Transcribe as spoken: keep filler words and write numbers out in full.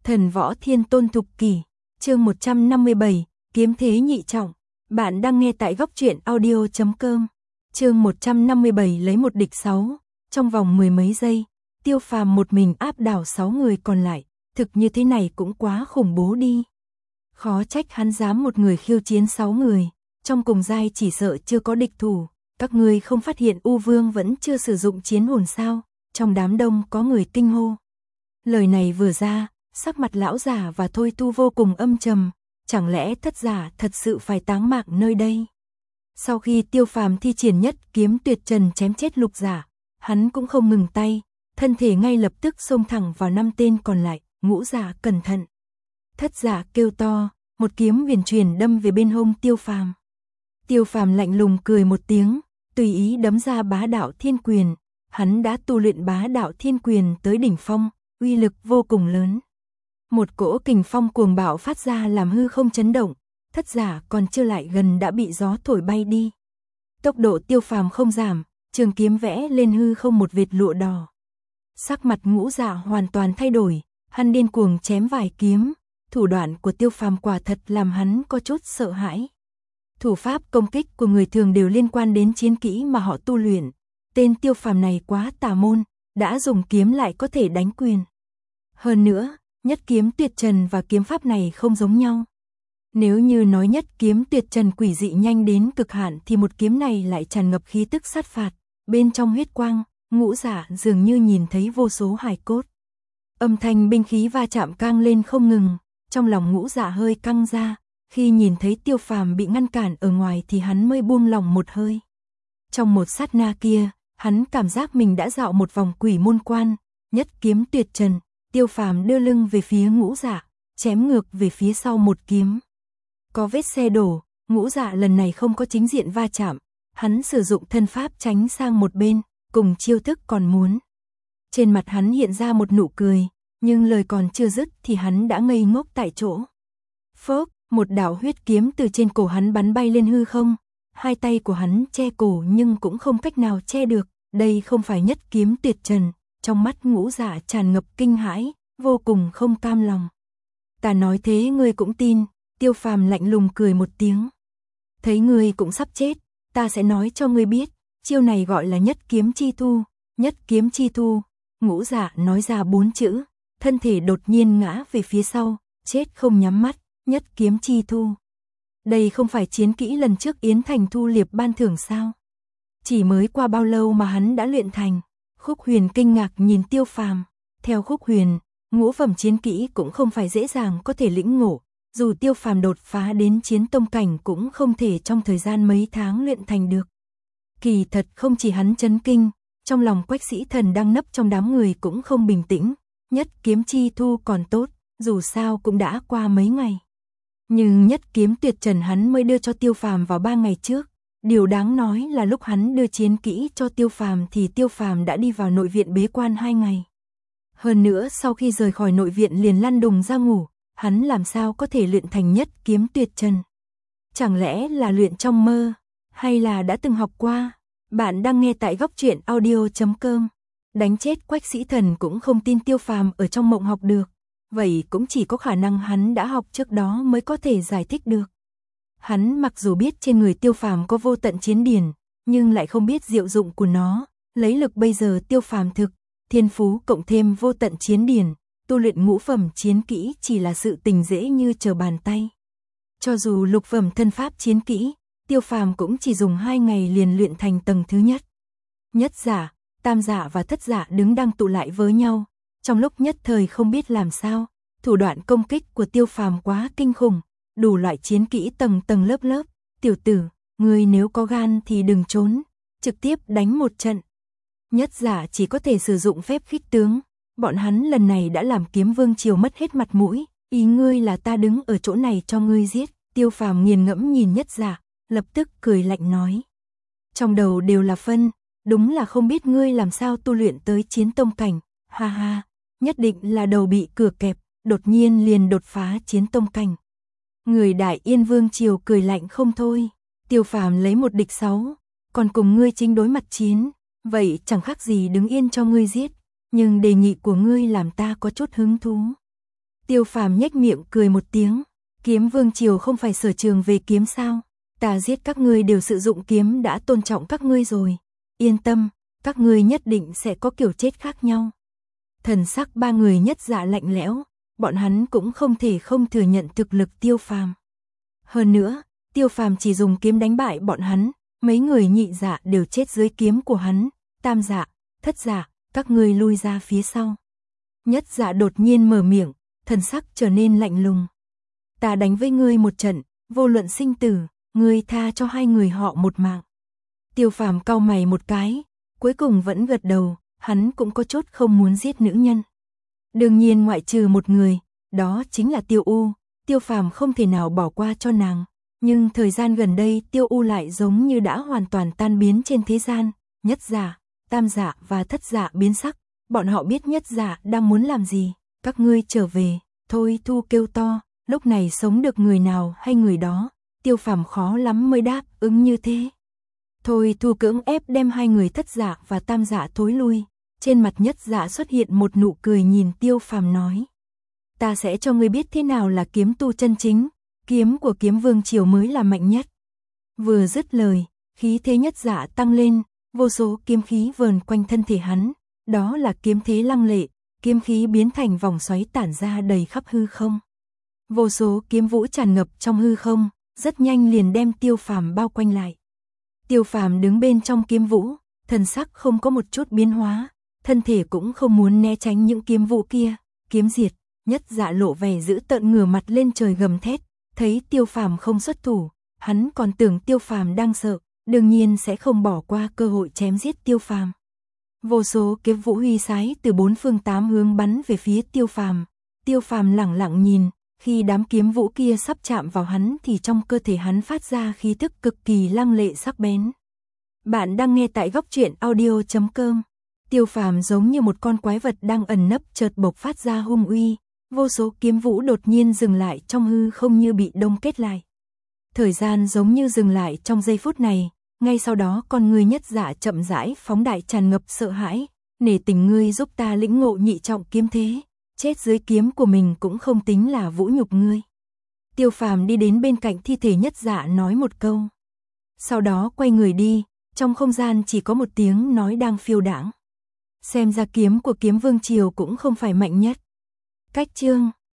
Thần võ thiên tôn thục kỷ, chương một trăm năm mươi bảy, kiếm thế nhị trọng. Bạn đang nghe tại góc truyện audio chấm com. Chương một trăm năm mươi bảy lấy một địch sáu, trong vòng mười mấy giây, Tiêu Phàm một mình áp đảo sáu người còn lại, thực như thế này cũng quá khủng bố đi. Khó trách hắn dám một người khiêu chiến sáu người, trong cùng giai chỉ sợ chưa có địch thủ, các ngươi không phát hiện U Vương vẫn chưa sử dụng chiến hồn sao? Trong đám đông có người kinh hô. Lời này vừa ra, sắc mặt lão giả và Thôi Tu vô cùng âm trầm, chẳng lẽ thất giả thật sự phải táng mạng nơi đây? Sau khi Tiêu Phàm thi triển nhất kiếm tuyệt trần chém chết lục giả, hắn cũng không ngừng tay, thân thể ngay lập tức xông thẳng vào năm tên còn lại, ngũ giả cẩn thận. Thất giả kêu to, một kiếm huyền truyền đâm về bên hông Tiêu Phàm. Tiêu Phàm lạnh lùng cười một tiếng, tùy ý đấm ra bá đạo thiên quyền, hắn đã tu luyện bá đạo thiên quyền tới đỉnh phong, uy lực vô cùng lớn. Một cỗ kình phong cuồng bạo phát ra làm hư không chấn động, thất giả còn chưa lại gần đã bị gió thổi bay đi. Tốc độ Tiêu Phàm không giảm, trường kiếm vẽ lên hư không một vệt lụa đỏ. Sắc mặt ngũ giả hoàn toàn thay đổi, hắn điên cuồng chém vài kiếm, thủ đoạn của Tiêu Phàm quả thật làm hắn có chút sợ hãi. Thủ pháp công kích của người thường đều liên quan đến chiến kỹ mà họ tu luyện, tên Tiêu Phàm này quá tà môn, đã dùng kiếm lại có thể đánh quyền. Hơn nữa, nhất kiếm tuyệt trần và kiếm pháp này không giống nhau. Nếu như nói nhất kiếm tuyệt trần quỷ dị nhanh đến cực hạn thì một kiếm này lại tràn ngập khí tức sát phạt, bên trong huyết quang, ngũ giả dường như nhìn thấy vô số hài cốt. Âm thanh binh khí va chạm cang lên không ngừng, trong lòng ngũ giả hơi căng ra, khi nhìn thấy Tiêu Phàm bị ngăn cản ở ngoài thì hắn mới buông lòng một hơi. Trong một sát na kia, hắn cảm giác mình đã dạo một vòng quỷ môn quan, nhất kiếm tuyệt trần, Tiêu Phàm đưa lưng về phía ngũ giả, chém ngược về phía sau một kiếm. Có vết xe đổ, ngũ giả lần này không có chính diện va chạm, hắn sử dụng thân pháp tránh sang một bên, cùng chiêu thức còn muốn. Trên mặt hắn hiện ra một nụ cười, nhưng lời còn chưa dứt thì hắn đã ngây ngốc tại chỗ. Phốc, một đạo huyết kiếm từ trên cổ hắn bắn bay lên hư không, hai tay của hắn che cổ nhưng cũng không cách nào che được, đây không phải nhất kiếm tuyệt trần. Trong mắt ngũ giả tràn ngập kinh hãi, vô cùng không cam lòng. Ta nói thế ngươi cũng tin, Tiêu Phàm lạnh lùng cười một tiếng. Thấy ngươi cũng sắp chết, ta sẽ nói cho ngươi biết, chiêu này gọi là nhất kiếm chi thu, nhất kiếm chi thu. Ngũ giả nói ra bốn chữ, thân thể đột nhiên ngã về phía sau, chết không nhắm mắt, nhất kiếm chi thu. Đây không phải chiến kỹ lần trước Yến Thành thu liệp ban thưởng sao? Chỉ mới qua bao lâu mà hắn đã luyện thành? Khúc Huyền kinh ngạc nhìn Tiêu Phàm, theo Khúc Huyền, ngũ phẩm chiến kỹ cũng không phải dễ dàng có thể lĩnh ngộ, dù Tiêu Phàm đột phá đến chiến tông cảnh cũng không thể trong thời gian mấy tháng luyện thành được. Kỳ thật không chỉ hắn chấn kinh, trong lòng Quách Sĩ Thần đang nấp trong đám người cũng không bình tĩnh, nhất kiếm chi thu còn tốt, dù sao cũng đã qua mấy ngày. Nhưng nhất kiếm tuyệt trần hắn mới đưa cho Tiêu Phàm vào ba ngày trước. Điều đáng nói là lúc hắn đưa chiến kỹ cho Tiêu Phàm thì Tiêu Phàm đã đi vào nội viện bế quan hai ngày. Hơn nữa sau khi rời khỏi nội viện liền lăn đùng ra ngủ, hắn làm sao có thể luyện thành nhất kiếm tuyệt trần? Chẳng lẽ là luyện trong mơ, hay là đã từng học qua? Bạn đang nghe tại góc truyện audio chấm com. Đánh chết Quách Sĩ Thần cũng không tin Tiêu Phàm ở trong mộng học được, vậy cũng chỉ có khả năng hắn đã học trước đó mới có thể giải thích được. Hắn mặc dù biết trên người Tiêu Phàm có vô tận chiến điển, nhưng lại không biết diệu dụng của nó, lấy lực bây giờ Tiêu Phàm thực, thiên phú cộng thêm vô tận chiến điển, tu luyện ngũ phẩm chiến kỹ chỉ là sự tình dễ như trở bàn tay. Cho dù lục phẩm thân pháp chiến kỹ, Tiêu Phàm cũng chỉ dùng hai ngày liền luyện thành tầng thứ nhất. Nhất giả, tam giả và thất giả đứng đang tụ lại với nhau, trong lúc nhất thời không biết làm sao, thủ đoạn công kích của Tiêu Phàm quá kinh khủng. Đủ loại chiến kỹ tầng tầng lớp lớp, tiểu tử, ngươi nếu có gan thì đừng trốn, trực tiếp đánh một trận. Nhất giả chỉ có thể sử dụng phép khích tướng, bọn hắn lần này đã làm Kiếm Vương triều mất hết mặt mũi, ý ngươi là ta đứng ở chỗ này cho ngươi giết. Tiêu Phàm nghiền ngẫm nhìn nhất giả, lập tức cười lạnh nói. Trong đầu đều là phân, đúng là không biết ngươi làm sao tu luyện tới chiến tông cảnh, ha ha, nhất định là đầu bị cửa kẹp, đột nhiên liền đột phá chiến tông cảnh. Người Đại Yên Vương triều cười lạnh không thôi, Tiêu Phàm lấy một địch sáu, còn cùng ngươi chính đối mặt chiến, vậy chẳng khác gì đứng yên cho ngươi giết, nhưng đề nghị của ngươi làm ta có chút hứng thú. Tiêu Phàm nhếch miệng cười một tiếng, Kiếm Vương Triều không phải sở trường về kiếm sao? Ta giết các ngươi đều sử dụng kiếm đã tôn trọng các ngươi rồi. Yên tâm, các ngươi nhất định sẽ có kiểu chết khác nhau. Thần sắc ba người Nhất Dạ lạnh lẽo, bọn hắn cũng không thể không thừa nhận thực lực Tiêu Phàm. Hơn nữa, Tiêu Phàm chỉ dùng kiếm đánh bại bọn hắn, mấy người Nhị Dạ đều chết dưới kiếm của hắn. Tam Dạ, Thất Dạ, các ngươi lui ra phía sau. Nhất Dạ đột nhiên mở miệng, thần sắc trở nên lạnh lùng. Ta đánh với ngươi một trận, vô luận sinh tử, ngươi tha cho hai người họ một mạng. Tiêu Phàm cau mày một cái, cuối cùng vẫn gật đầu, hắn cũng có chút không muốn giết nữ nhân. Đương nhiên ngoại trừ một người, đó chính là Tiêu U, Tiêu Phàm không thể nào bỏ qua cho nàng. Nhưng thời gian gần đây Tiêu U lại giống như đã hoàn toàn tan biến trên thế gian. Nhất Dạ, Tam Dạ và Thất Dạ biến sắc, bọn họ biết Nhất Dạ đang muốn làm gì. Các ngươi trở về, Thôi Thu kêu to, lúc này sống được người nào hay người đó. Tiêu Phàm khó lắm mới đáp ứng như thế. Thôi Thu cưỡng ép đem hai người Thất Dạ và Tam Dạ thối lui. Trên mặt Nhất Dạ xuất hiện một nụ cười nhìn Tiêu Phàm nói. Ta sẽ cho ngươi biết thế nào là kiếm tu chân chính, kiếm của Kiếm Vương Triều mới là mạnh nhất. Vừa dứt lời, khí thế Nhất Dạ tăng lên, vô số kiếm khí vờn quanh thân thể hắn, đó là kiếm thế lăng lệ, kiếm khí biến thành vòng xoáy tản ra đầy khắp hư không. Vô số kiếm vũ tràn ngập trong hư không, rất nhanh liền đem Tiêu Phàm bao quanh lại. Tiêu Phàm đứng bên trong kiếm vũ, thần sắc không có một chút biến hóa, thân thể cũng không muốn né tránh những kiếm vũ kia. Kiếm diệt, Nhất Dạ lộ vẻ dữ tợn ngửa mặt lên trời gầm thét, thấy Tiêu Phàm không xuất thủ, hắn còn tưởng Tiêu Phàm đang sợ, đương nhiên sẽ không bỏ qua cơ hội chém giết Tiêu Phàm. Vô số kiếm vũ huy sái từ bốn phương tám hướng bắn về phía Tiêu Phàm. Tiêu Phàm lẳng lặng nhìn, khi đám kiếm vũ kia sắp chạm vào hắn thì trong cơ thể hắn phát ra khí thức cực kỳ lăng lệ sắc bén. Bạn đang nghe tại góc truyện audio chấm com. Tiêu Phàm giống như một con quái vật đang ẩn nấp chợt bộc phát ra hung uy, vô số kiếm vũ đột nhiên dừng lại trong hư không như bị đông kết lại. Thời gian giống như dừng lại trong giây phút này, ngay sau đó con người Nhất Dạ chậm rãi phóng đại tràn ngập sợ hãi, nể tình ngươi giúp ta lĩnh ngộ nhị trọng kiếm thế, chết dưới kiếm của mình cũng không tính là vũ nhục ngươi. Tiêu Phàm đi đến bên cạnh thi thể Nhất Dạ nói một câu. Sau đó quay người đi, trong không gian chỉ có một tiếng nói đang phiêu đãng. Xem ra kiếm của Kiếm Vương Triều cũng không phải mạnh nhất. Cách chương